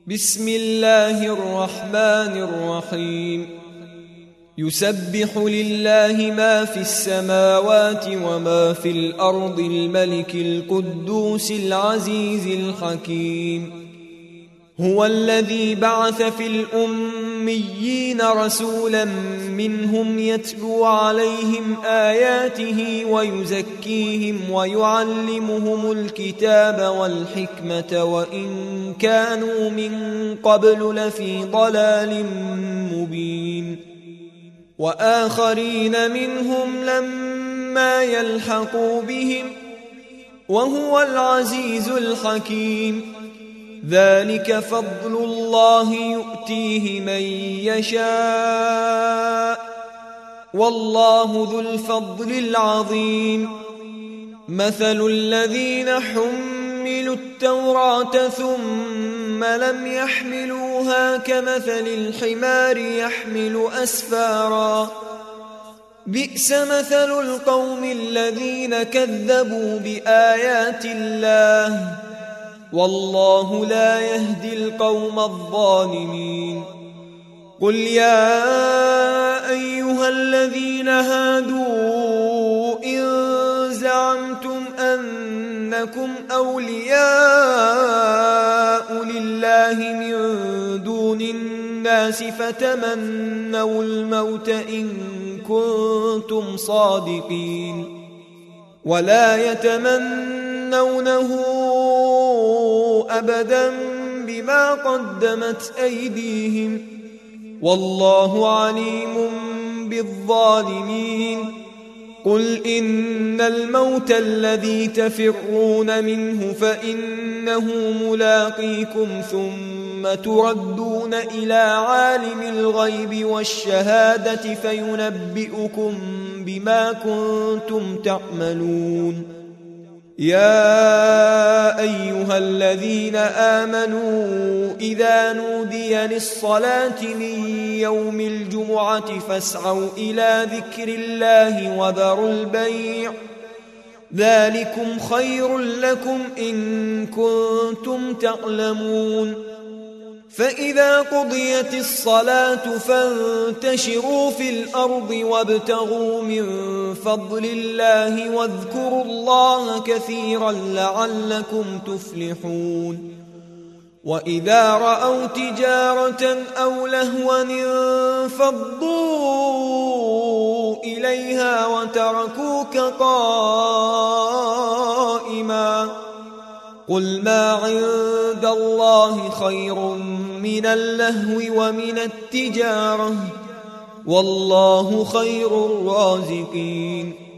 بسم الله الرحمن الرحيم يسبح لله ما في السماوات وما في الأرض الملك القدوس العزيز الحكيم هو الذي بعث في الأميين رسولا منهم يتلو عليهم آياته ويزكيهم ويعلمهم الكتاب والحكمة وإن كانوا من قبل لفي ضلال مبين وآخرين منهم لما يلحقوا بهم وهو العزيز الحكيم ذلك فضل الله يؤتيه من يشاء والله ذو الفضل العظيم مثل الذين حملوا التوراة ثم لم يحملوها كمثل الحمار يحمل أسفارا بئس مثل القوم الذين كذبوا بآيات الله والله لا يهدي القوم الظالمين قل يا أيها الذين هادوا إن زعمتم أنكم أولياء لله من دون الناس فتمنوا الموت إن كنتم صادقين ولا يتمنونه أبدا بما قدمت أيديهم والله عليم بالظالمين قل إن الموت الذي تفرون منه فإنه ملاقيكم ثم تردون إلى عالم الغيب والشهادة فينبئكم بما كنتم تعملون يا أيها الذين آمنوا إذا نودي للصلاة من يوم الجمعة فاسعوا إلى ذكر الله وذروا البيع ذلكم خير لكم إن كنتم تعلمون فإذا قضيت الصلاة فانتشروا في الأرض وابتغوا من فضل الله واذكروا الله كثيرا لعلكم تفلحون وإذا رأوا تجارة أو لهوا انفضوا إليها وتركوك قائما قل ما عند الله خير من اللهو ومن التجارة والله خير الرازقين